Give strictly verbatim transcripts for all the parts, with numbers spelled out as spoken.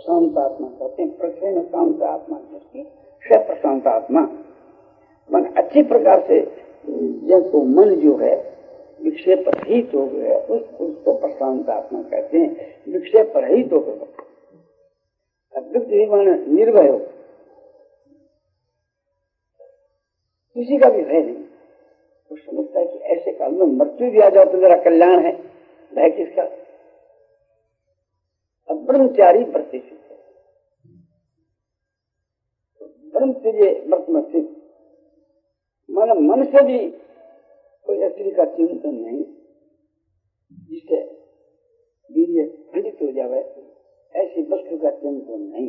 प्रशांत आत्मा कहते हैं। प्रसन्न शांत आत्मा जिसकी से प्रशांत आत्मा मन अच्छी प्रकार से जिसको मन जो है विक्षेप रहित हो गया उस उसको प्रशांत आत्मा कहते हैं। विक्षेप रहित हो गया निर्भय हो, किसी का भी भय नहीं। तो समझता है कि ऐसे काल में मृत्यु भी आ जाओ तो मेरा कल्याण है, भय किसका। अब ब्रह्मचारी व्रत ब्रह्मचर्य व्रत में स्थित माना मन से भी कोई स्त्री का चिंतन नहीं, जिससे वीर्य खंडित हो जाए ऐसी वस्तु का चिंतन नहीं।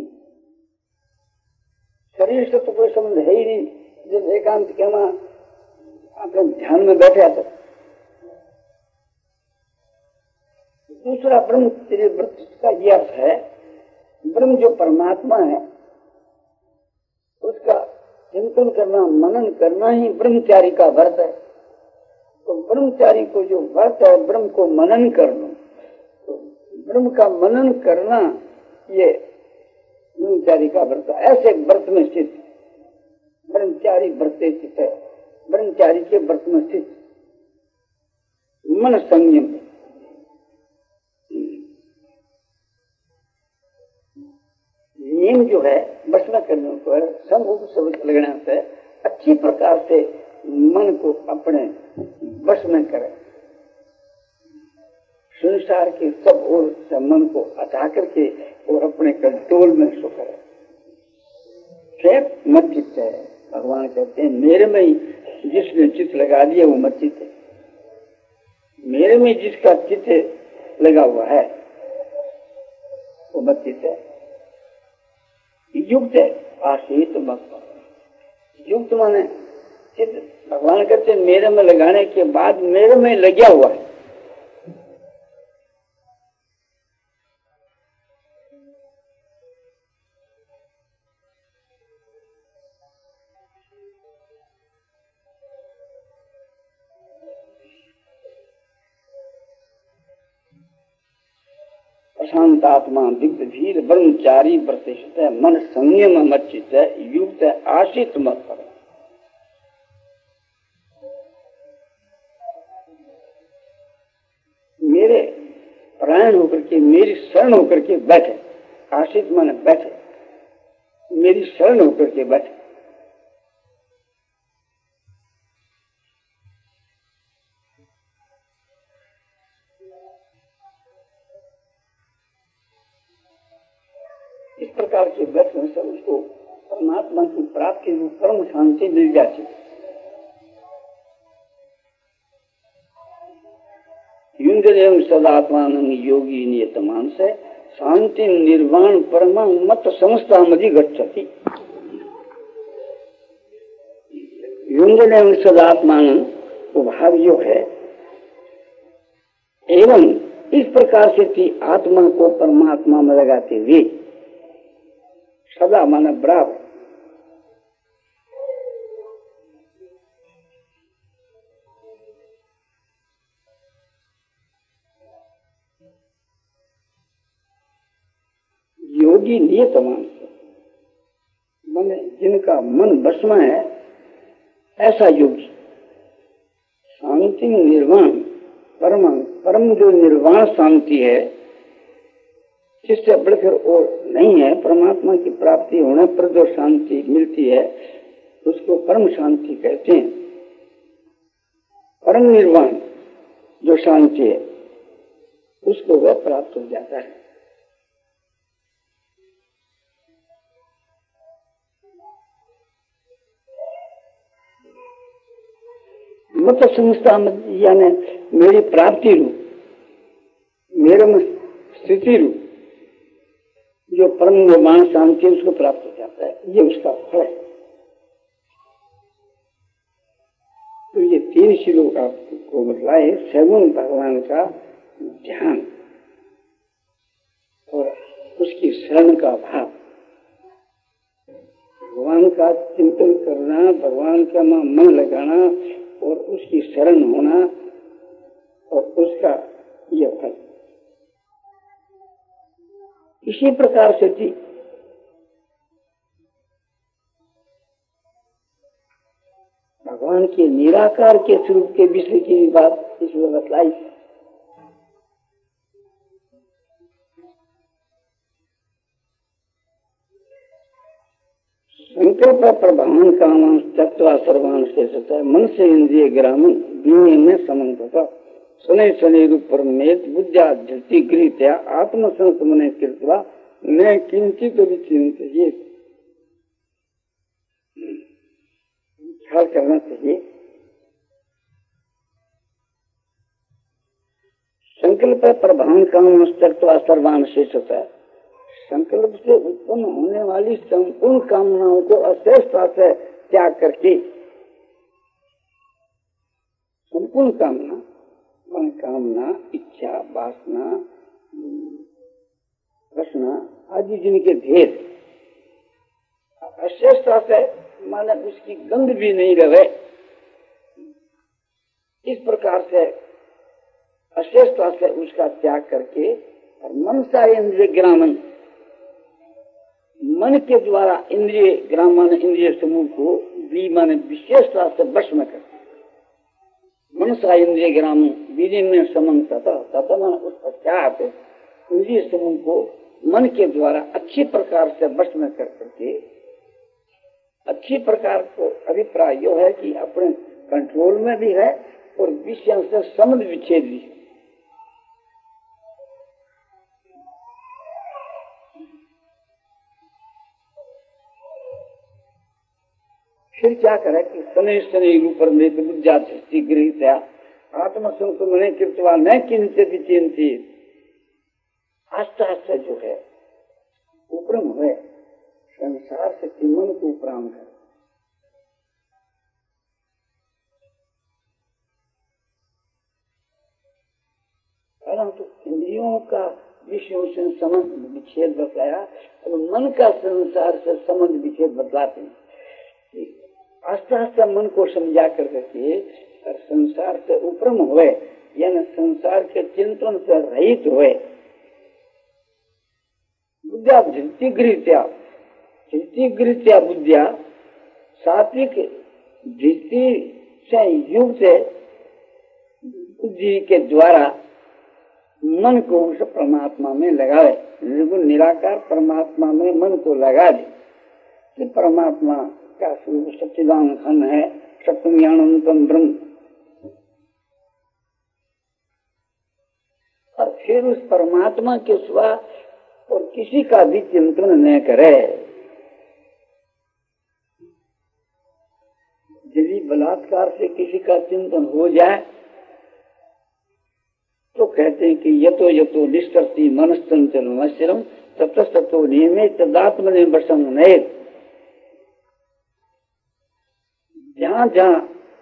शरीर से तो कोई संबंध है ही नहीं। जब एकांत के वहां अपने ध्यान में बैठे तो दूसरा ब्रह्मचर्य व्रत का यह अर्थ है, ब्रह्म जो परमात्मा है उसका चिंतन करना मनन करना ही ब्रह्मचारी का व्रत है। तो ब्रह्मचारी को जो व्रत है ब्रह्म को मनन करना, तो ब्रह्म का मनन करना ये ब्रह्मचारी का व्रत है। ऐसे व्रत में स्थित ब्रह्मचारी व्रते स्थित है। ब्रह्मचारी के व्रत में स्थित मन संयम नियम जो है बस में करने पर समूह शब्द लगने से अच्छी प्रकार से मन को अपने वश में करे। संसार के सब ओर से मन को हटा करके और अपने कंट्रोल में सो करे। मत चित्त है, भगवान कहते हैं मेरे में ही जिसने चित्त लगा दिया वो मत चित्त है। मेरे में जिसका चित्त लगा हुआ है वो मत चित्त है। युक्त है आशीत मत युक्त माने चित्त भगवान कहते हैं मेरे में लगाने के बाद मेरे में लगा हुआ है। प्रशांत आत्मा दिग्ध धीर ब्रह्मचारी प्रतिष्ठित है, मन संयम मच्चित है, युक्त है आशित मत करो। मेरे प्राण होकर के मेरी शरण होकर के बैठे, आशित मन बैठे, मेरी शरण होकर के बैठे। इस प्रकार के बैठने से उसको परमात्मा की प्राप्ति रूप परम शांति मिल जाती है। युंजन सदात्मान योगी नियत मानस शांति निर्वाण परमा मत समस्ता मधि गच्छति। युंजन सदात्मान को भाव योग है एवं इस प्रकार से थी आत्मा को परमात्मा में लगाते हुए सदा माना बराबर योगी नियत मानस मन जिनका मन बस में है ऐसा योगी शांति निर्वाण परम परम जो निर्वाण शांति है जिससे बढ़कर और नहीं है। परमात्मा की प्राप्ति होने पर जो शांति मिलती है उसको परम शांति कहते हैं। परम निर्वाण जो शांति है उसको वह प्राप्त हो जाता है। मत समझता यानी मेरी प्राप्ति रूप मेरे में स्थिति रूप जो परम निर्वाण शांति उसको प्राप्त हो जाता है, ये उसका फल है। तो ये तीन श्लोक आपको बतलाए, सगुण भगवान का ध्यान और उसकी शरण का भाव, भगवान का चिंतन करना, भगवान का मन लगाना और उसकी शरण होना और उसका यह फल, इसी प्रकार से थी भगवान के निराकार के स्वरूप के विषय की बात इसमें बतलाई। संकल्प प्रभावन कामान तत्वा सर्वान शेषत मन से इंद्रिय ग्रामीण बीने में समन्वता शनि शनि रूप परमेत बुद्धा धृति गृहत्या आत्म संसमने कृत्वा न किंचित विचिंतये। ख्याल करना चाहिए। संकल्प प्रभावन काम तत्वा सर्वान शेषत संकल्प से उत्पन्न होने वाली संपूर्ण कामनाओं को अशेषता से त्याग करके संपूर्ण कामना मन कामना इच्छा वासना रचना आदि जिनके भेद अशेषता से माने उसकी गंध भी नहीं रहे, इस प्रकार से अशेषता से उसका त्याग करके और मनसा इंद्रिय ग्रामन मन के द्वारा इंद्रिय ग्रामन इंद्रिय समूह को भी माने विशेषता से वश में करते मनसा इंद्रिय ग्राम बीजे में समन तथा तथा मन उस पश्चात इंद्रिय समूह को मन के द्वारा अच्छी प्रकार से वश में कर करके अच्छी प्रकार को अभिप्राय यह है कि अपने कंट्रोल में भी है और विषयों से संबंध विच्छेद भी है। फिर क्या करे कि शनि शनि रूपर में बुद्धा दृष्टि गृहित आत्म संसमने कृत्वा न किंचित विचिंतित आस्था आस्था जो है उपरम हुए संसार से मन को उपराम कर परंतु इंद्रियों का विषयों से संबंध विच्छेद बतलाया और मन का संसार से संबंध विच्छेद बतलाते हैं। आस्था आस्था मन को समझा कर करके और संसार से उपरम हुए यानी संसार के चिंतन से रहित हुए बुद्धिया धृति गृहत्या धृति गृहत्या बुद्धिया सात्विक धृति से युक्त बुद्धि के द्वारा मन को उस परमात्मा में लगाए, निर्गुण निराकार परमात्मा में मन को लगा दे कि परमात्मा का स्वरूप सच्चिदानंद घन है, सत्यम ज्ञानंतम ब्रह्म। और फिर उस परमात्मा के सिवा और किसी का भी चिंतन न करे। यदि बलात्कार से किसी का चिंतन हो जाए तो कहते हैं कि यतो यतो निष्कर्ति मनस्तंचल मश्रम ततस्ततो नियमित तदात्मने वशं नयेत्। जहाँ जहाँ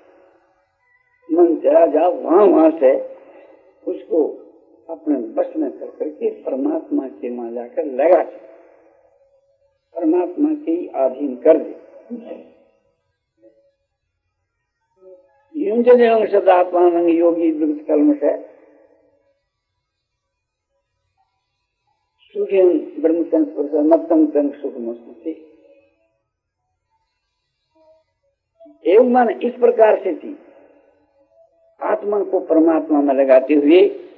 मन चला जाओ वहाँ वहाँ से उसको अपने बस में कर करके परमात्मा के वहाँ जाकर लगा दे, परमात्मा के अधीन कर दे। युंजन सदात्मान योगी विगत कलम से सुखम ब्रह्म संस्पर्श मत्तम तंग सुखमस्ति। एवं मन इस प्रकार से थी आत्मा को परमात्मा में लगाते हुए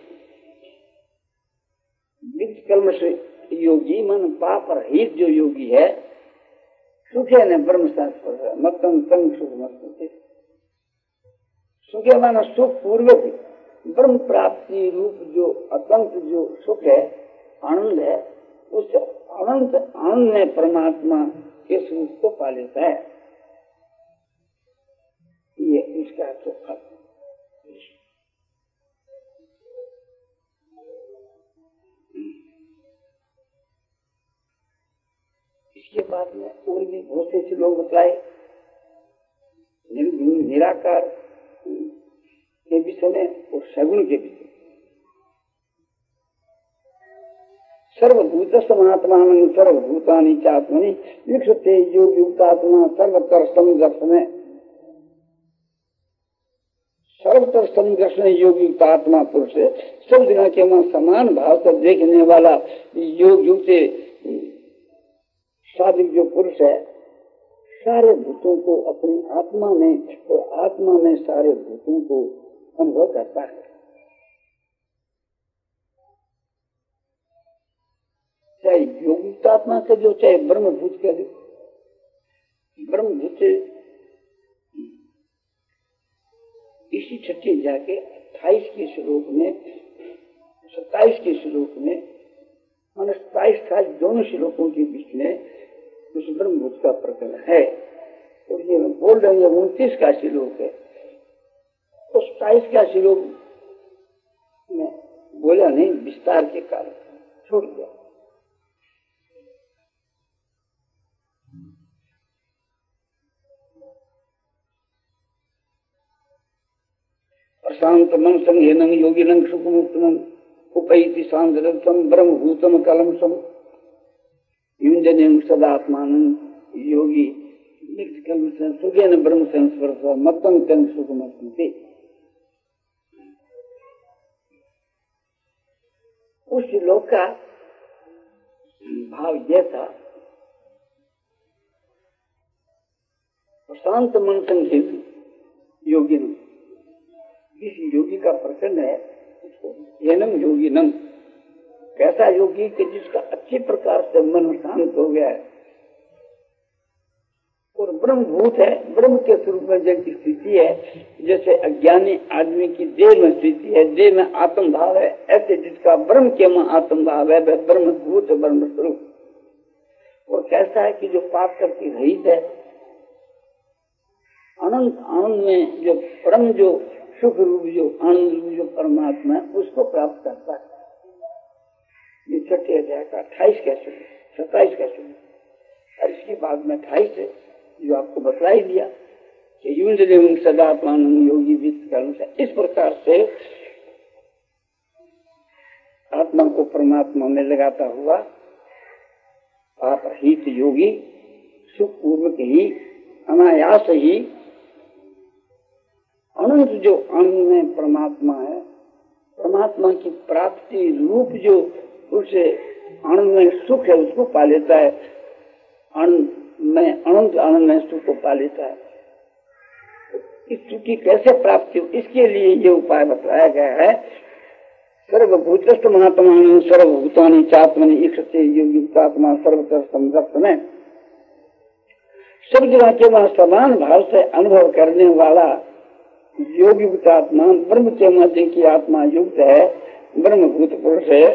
विगत कलम से योगी मन पाप रहित जो योगी है सुखे ने ब्रह्म संस्पर्श मत्तम तंग सुखमस्ति। सुखे माना सुख पूर्वक ब्रह्म प्राप्ति रूप जो अतंत जो सुख है आनंद है, उस अनंत आनंद में परमात्मा के स्वरूप को पा लेता है। ये इसका तो फल। इसके बाद में और भी बहुत से लोग बतलाए निर्गुण निराकार के विषय में और सगुण के विषय। सर्वभूत समात्मा सर्वभूतानि चात्मनि विक्षते योगी युक्तात्मा सर्वतर समदर्शन। सर्वत्र संघर्षण योग युक्त आत्मा पुरुष सब जगह के वहां समान भाव से देखने वाला योग युक्त साधक जो पुरुष है, सारे भूतों को अपनी आत्मा में और आत्मा में सारे भूतों को अनुभव करता है। चाहे योगिक आत्मा का जो, चाहे ब्रह्मभूत का जो, ब्रह्मभूत इसी छठी जाके अट्ठाईस के श्लोक में, सत्ताईस के श्लोक में, मान सताईस अट्ठाईस दोनों श्लोकों के बीच में उस ब्रह्मभूत का प्रकरण है। और ये मैं बोल रहा हूँ उनतीस का श्लोक है, तो सताईस का श्लोक में बोला नहीं, विस्तार के कारण छोड़ दिया। प्रशांत मन संघेनं योगिनं सुखमुक्तम उपैति सांद्रतम ब्रह्मभूतम कलमसम युंजनं सदात्मानं योगी सुखेन ब्रह्म संस्पर्श मत्तं तं सुखमस्ति। उस श्लोक का भाव यह था, प्रशांत मन संघेनं योगिनं, इस योगी का प्रसन्न है एनम योगी नम, कैसा योगी कि जिसका अच्छी प्रकार से मन शांत हो गया है और ब्रह्मभूत है, ब्रह्म के स्वरूप में जैसी स्थिति है, जैसे अज्ञानी आदमी की देह में स्थिति है, देह में आत्म भाव है, ऐसे जिसका ब्रह्म के में आत्म भाव है वह ब्रह्मभूत ब्रह्म स्वरूप। और कैसा है कि जो पाप करके रहित है, अनंत आनंद में जो परम जो सुख रूप जो आनंद रूप जो परमात्मा है उसको प्राप्त करता है। ये छठे अध्याय का अट्ठाईस का श्लोक, सत्ताईस का श्लोक। और इसके बाद में अट्ठाईस है जो आपको बतलाई दिया कि युंजन सदात्मान योगी वित्त कर्म से, इस प्रकार से आत्मा को परमात्मा में लगाता हुआ आप हित योगी सुख पूर्वक ही अनायास ही अनंत जो आनंद में परमात्मा है, परमात्मा की प्राप्ति रूप जो उसे आनंद में सुख है उसको पा लेता है, आनंद में अनंत आनंद में सुख को पा लेता है। इस सुख की कैसे प्राप्ति हो, इसके लिए ये उपाय बताया गया है। सर्वभूतस्थ महात्मा सर्वभूतानि चात्मनि ईक्षते योगियुक्तात्मा सर्वत्र संरक्त में, सब जगह के वहां समान भाव से अनुभव करने वाला योग युक्त आत्मा ब्रह्म के मध्य की आत्मा युक्त है, ब्रह्मभूत पुरुष है,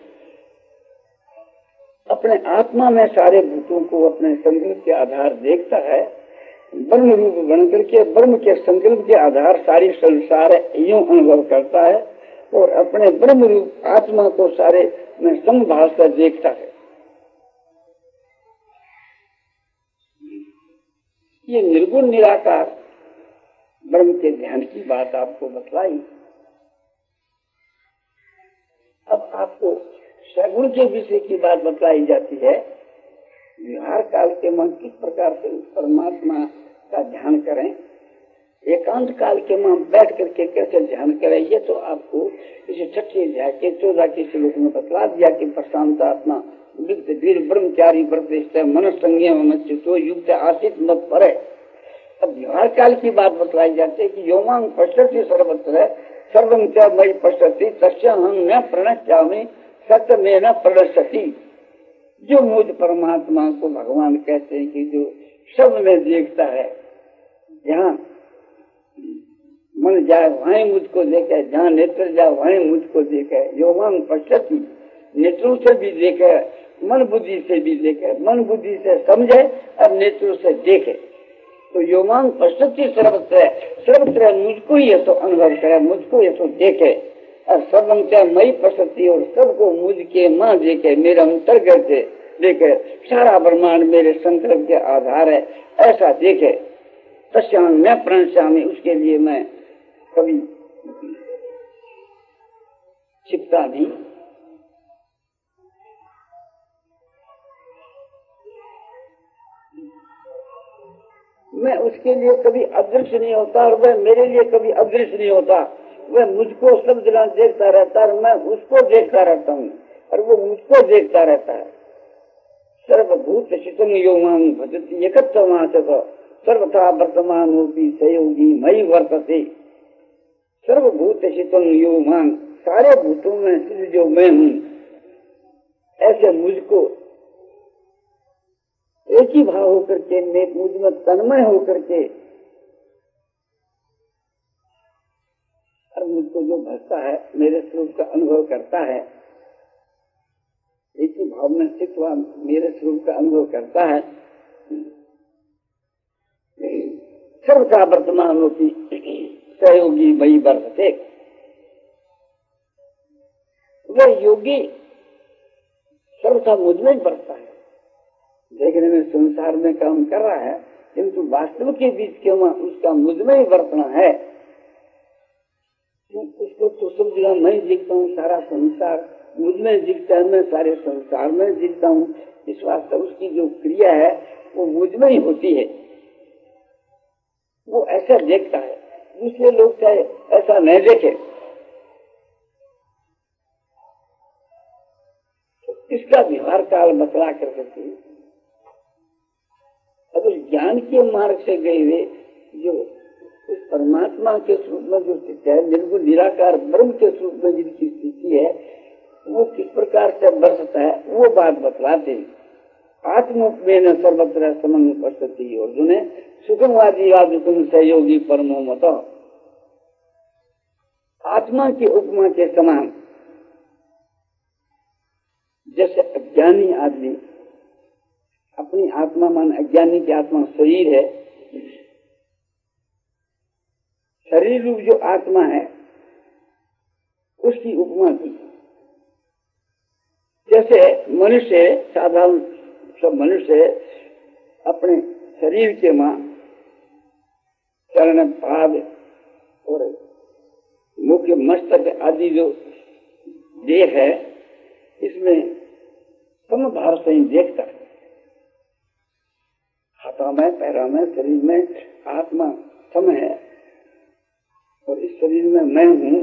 अपने आत्मा में सारे भूतों को अपने संकल्प के आधार देखता है, ब्रह्म रूप बन करके ब्रह्म के संकल्प के आधार सारी संसार यूं अनुभव करता है और अपने ब्रह्म रूप आत्मा को सारे में समभाव से देखता है। ये निर्गुण निराकार ब्रह्म के ध्यान की बात आपको बतलाई। अब आपको सगुण के विषय की बात बतलाई जाती है। व्यवहार काल के मन किस प्रकार से परमात्मा का ध्यान करें, एकांत काल के मन बैठ करके कैसे ध्यान करें, ये तो आपको इसे छठे अध्याय के चौदह के श्लोक में बतला दिया कि प्रशांत आत्मा वित्त वीर ब्रह्मचारी व्रत मन संयम चित्तो युक्त आशित मत परे। अब व्यवहार काल की बात बतलाई जाती है कि योमांग पश्यति सर्वत्र सर्वं च मयि पश्यति तस्याहं न प्रणश्यामि सत्य में न प्रणश्यति। जो मुझ परमात्मा को भगवान कहते हैं कि जो सब में देखता है, जहाँ मन जाए वहीं मुझको देखे, जहाँ नेत्र जाए वहीं मुझको देखे। योमांग पश्यति, नेत्रों से भी देखे, मन बुद्धि से भी देखे, मन बुद्धि से समझे और नेत्रों से देखे। तो योमांग पश्यति सर्वत्र, सर्वत्र मुझको ये तो अनुभव करे, मुझको ये तो देखे। और सर्वं च मयि पश्यति, और सबको मुझ के मां देखे, मेरा अंतर्गत से देखे, सारा ब्रह्मांड मेरे संकल्प के आधार है, ऐसा देखे। तस्यां मैं प्रणश्यामि, उसके लिए मैं कभी छिपता नहीं। मैं उसके लिए कभी अदृश्य नहीं होता और वह मेरे लिए कभी अदृश्य नहीं होता। वह मुझको सब जगह देखता रहता है और मैं उसको देखता रहता हूँ और वो मुझको देखता रहता है। सर्वभूत शितम योमां भजति एकत्वमासत सर्वथा वर्तमान होती सहयोगी मई वर्तते। सर्वभूत शितम योमां, सारे भूतों में स्थित जो मैं हूँ, ऐसे मुझको एक ही भाव होकर के, मैं मुझ में तन्मय होकर के और मुझको जो भजता है, मेरे स्वरूप का अनुभव करता है, एक ही भाव में स्थित हुआ मेरे स्वरूप का अनुभव करता है, सर्वथा वर्तमान होती सहयोगी वही वर्तते। वह योगी सर्वथा मुझ में बरसता है। देखने में संसार में काम कर रहा है, किंतु वास्तव के बीच क्यों उसका मुझ में ही बरतना है। उसको तो सब जगह मैं दिखता हूँ, सारा संसार मुझ में दिखता है, मैं सारे संसार में दिखता हूँ। इस वास्ते उसकी जो क्रिया है वो मुझ में ही होती है। वो ऐसा देखता है, दूसरे लोग चाहे ऐसा नहीं देखे। तो इसका व्यवहार काल बतला कर सकती। अब उस ज्ञान के मार्ग से गए हुए जो उस परमात्मा के स्वरूप में जो स्थिति है, निर्गुण निराकार ब्रह्म के स्वरूप में जिनकी स्थिति है, वो किस प्रकार से बरसता है वो बात बतलाते हैं। आत्मोपमेन सर्वत्र समन उपस्थिति अर्जुन सुखमवादी वादुकुम सहयोगी परमो मत। आत्मा की उपमा के समान, जैसे अज्ञानी आदमी अपनी आत्मा मान, अज्ञानी की आत्मा शरीर है, शरीर रूप जो आत्मा है उसकी उपमा की। जैसे मनुष्य, साधारण सब मनुष्य अपने शरीर के मां चरण पाद और मुख्य मस्तक आदि जो देह है, इसमें समभाव से ही देखता है। हाथों में, पैरों में, शरीर में आत्मा सम है और इस शरीर में मैं हूँ,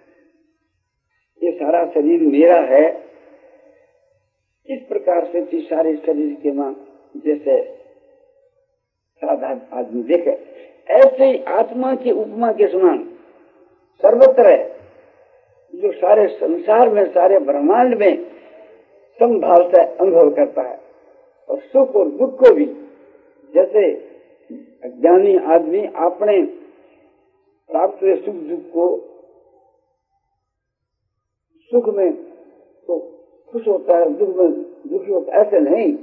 ये सारा शरीर मेरा है। इस प्रकार से सारे शरीर के मां जैसे साधारण आदमी देखे, ऐसे ही आत्मा की उपमा के समान सर्वत्र जो सारे संसार में, सारे ब्रह्मांड में समभाव से अनुभव करता है और सुख और दुख को भी। जैसे अज्ञानी आदमी अपने प्राप्त हुए सुख दुख को, सुख में तो खुश होता है, दुख में दुखी होता है, ऐसे नहीं।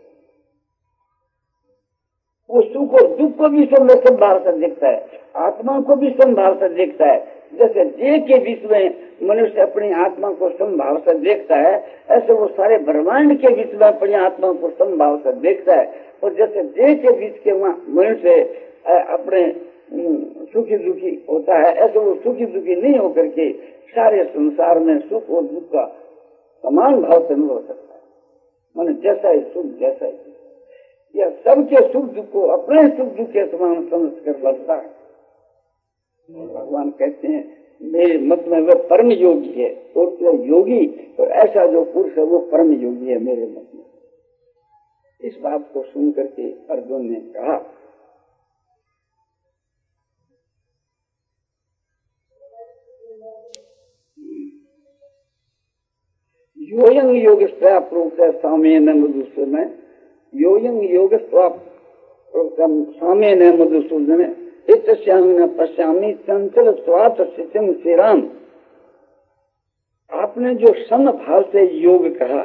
वो सुख और दुख को भी सब में संभाव से देखता है, आत्मा को भी संभाव से देखता है। जैसे देह के बीच में मनुष्य अपनी आत्मा को संभाव से देखता है, ऐसे वो सारे ब्रह्मांड के बीच में अपनी आत्मा को संभाव से देखता है। और जैसे देह के बीच के मनुष्य अपने सुखी दुखी होता है, ऐसे वो सुखी दुखी नहीं होकर के सारे संसार में सुख और दुख का समान भाव से अनुभव करता है। माने जैसा ही सुख जैसा ही दुख, यह सबके सुख दुख को अपने सुख दुख के समान समझ कर बढ़ता है। भगवान कहते हैं मेरे मत में वह परम योगी है, और योगी तो ऐसा जो पुरुष है वो परम योगी है मेरे मत में। इस बात को सुन करके अर्जुन ने कहा, योयं योग प्रोक्त साम्य न मधुसूदन, योयं योग साम्य न मधुसूदन इत्यामि न पश्यामि चंचल स्वात स्थितिम श्रीराम। आपने जो सम भाव से योग कहा,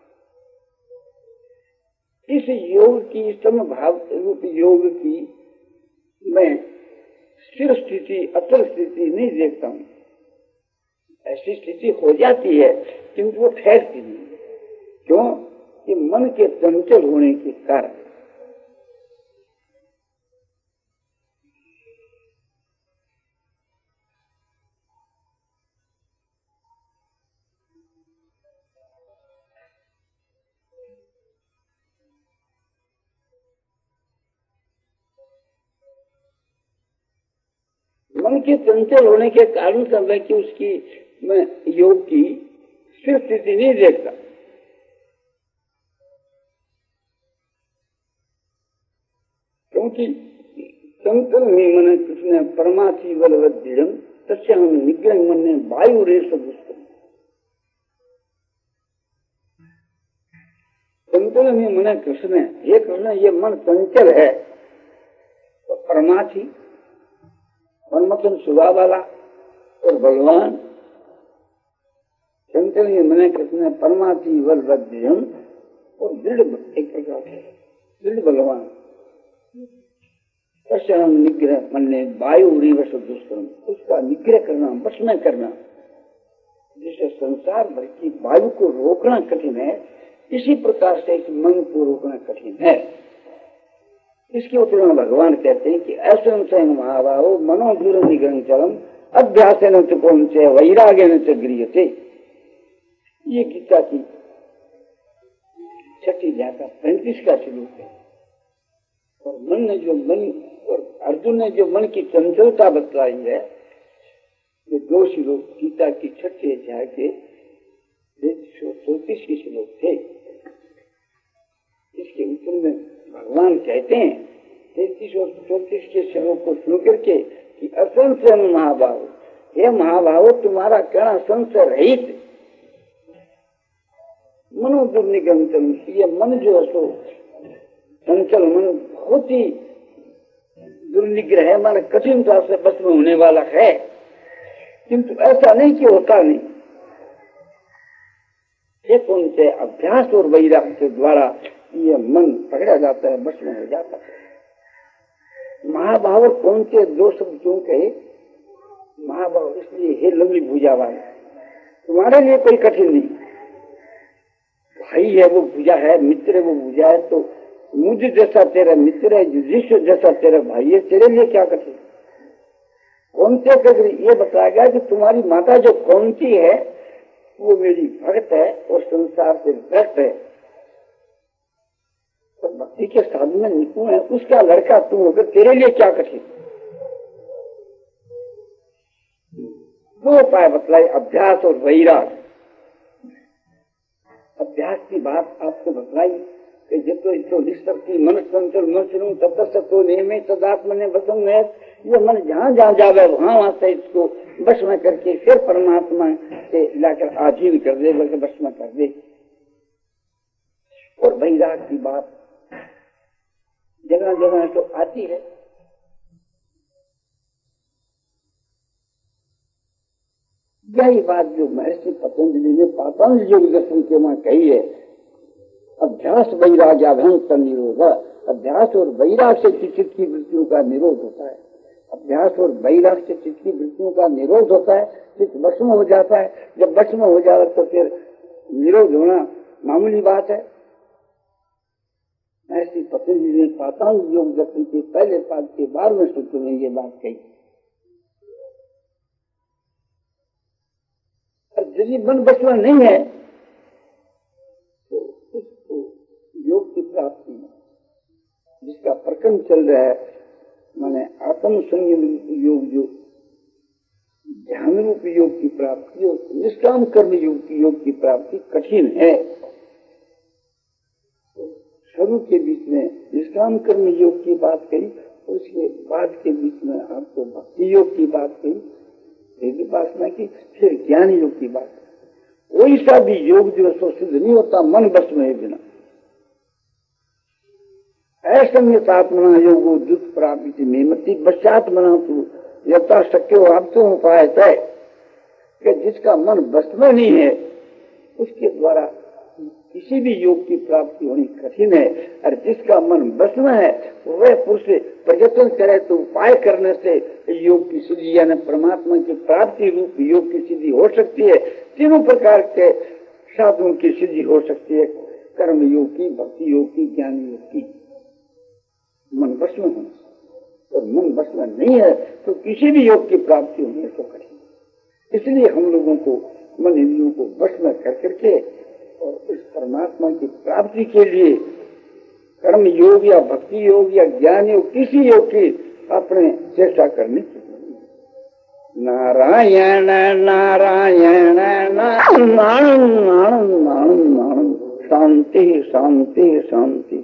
इस योग की, सम भाव रूप योग की मैं स्थिर स्थिति, अचल स्थिति नहीं देखता हूँ। ऐसी स्थिति हो जाती है किंतु वो ठहरती नहीं। क्यों? कि मन के चंचल होने के कारण। के चंचल होने के कारण से मैं कि उसकी मैं योग की स्थिर स्थिति नहीं देखता। क्योंकि चंचल नहीं मने कृष्ण परमाथी बलवद्दृढ़ तस्य हम निग्रह मन ने वायु रेश दुष्ट। चंचल में मने कृष्ण, ये कृष्ण ये मन चंचल है तो परमाथी मनमथन सुबह वाला और बलवान। चंचल में मने कृष्ण परमाथी बलवद्दृढ़ और दृढ़, एक प्रकार से दृढ़ बलवान। हम निग्रह मन ने वायु रिवश दुष्कर्म, उसका निग्रह करना, वश में करना, जिससे संसार भर की वायु को रोकना कठिन है, इसी प्रकार से इस मन को रोकना कठिन है। इसके उत्तर भगवान कहते हैं कि ऐसे महाभाव मनोदूर निग्रह चरम अभ्यास न कौन से वैराग्य न गृहते। ये गीता की छठी अध्याय का पैंतीस का श्लोक है। और मन ने जो मन और अर्जुन ने जो मन की चंचलता बतलाई है, ये दो श्लोक गीता की छठे अध्याय के चौतीस के श्लोक थे। इसके उत्तर में भगवान कहते हैं तैतीस और चौतीस के श्लोक को सुन करके कि असंशय महाभाव, हे महाभाव तुम्हारा कहना संशय रहित मनो दुर्निगम, ये मन जो है सो चंचल मन बहुत ही दुर्निग्रह है, माना कठिनता से बस में होने वाला है। किंतु ऐसा नहीं कि होता नहीं, ये कौन से अभ्यास और वैराग्य के द्वारा ये मन पकड़ा जाता है, बस में हो जाता है। महाभाव कौन से दो शब्द क्यों कहे? महाभाव इसलिए हे लंबी भुजा वाले, तुम्हारे लिए कोई कठिन नहीं। भाई है वो भुजा है, मित्र है वो भुजा है, तो मुझ जैसा तेरा मित्र है, युधिष्ठिर जैसा तेरा भाई है, तेरे लिए क्या कठिन? कौन से कठिन? ये बताएगा कि तुम्हारी माता जो कौनसी है वो मेरी भक्त है और संसार से भ्रष्ट है, तो भक्ति के साधन में निपुण है, उसका लड़का तू होकर तेरे लिए क्या कठिन? दो उपाय बतलाए, अभ्यास और वैराग। अभ्यास की बात आपको बतलाई कि जितो इतो निष्ठि मन संचल मन सुनूं तब तक सतो नियमे तदात्म ने वसम है। ये मन जहाँ जहाँ जावे वहाँ वहाँ से इसको बस में करके फिर परमात्मा से लाकर आजीव कर दे, बल्कि बस में कर दे। और वैराग की बात जगह जगह तो आती है। यही बात जो महर्षि पतंजलि ने पातंजलि योग दर्शन के वहां कही है, अभ्यास वैराग्याभ्यंत निरोध। अभ्यास और वैराग से चित्त की वृत्तियों का निरोध होता है। अभ्यास और वैराग से चित्त की वृत्तियों का निरोध होता है, चित्त वश में हो जाता है। जब वश में हो जाता तो फिर निरोध होना मामूली बात है। महर्षि पतंजलि ने पातंजलि योग दर्शन के पहले पाद के बारहवें सूत्र में ये बात कही। यदि मन बस में नहीं है तो उसको योग की प्राप्ति, जिसका प्रकरण चल रहा है, माने आत्म संयम योग, जो ध्यान रूप योग की प्राप्ति और निष्काम कर्म योग की योग की प्राप्ति कठिन है। शुरू के बीच में निष्काम कर्म योग की बात कही, उसके बाद के बीच में आपको भक्ति योग की बात कही, उपासना की, फिर ज्ञान योग की बात। कोई सा भी योग जो सो सिद्ध नहीं होता मन बस में बिना। असंयतात्मना योगो दुख प्राप्ति मेमति बचात्मना तू यथा शक्य आप तो उपाय तय कि जिसका मन बस में नहीं है उसके द्वारा किसी भी योग की प्राप्ति होनी कठिन है। और जिसका मन बस में है वह पुरुष प्रयत्न करे तो उपाय करने से योग की सिद्धि यानी परमात्मा की प्राप्ति रूप योग की सिद्धि हो सकती है। तीनों प्रकार के साधनों की सिद्धि हो सकती है, कर्म योग की, भक्ति योग की, ज्ञान योग की। मन बस में होना और मन बस में नहीं है तो किसी भी योग की प्राप्ति होनी तो कठिन। इसलिए हम लोगों को मन इंद्रियों को बस में कर करके और उस परमात्मा की प्राप्ति के लिए कर्म योग या भक्ति योग या ज्ञान योग किसी योग की अपने चेष्टा करनी चाहिए। नारायण नारायण नारायण नारायण नारायण शांति शांति शांति।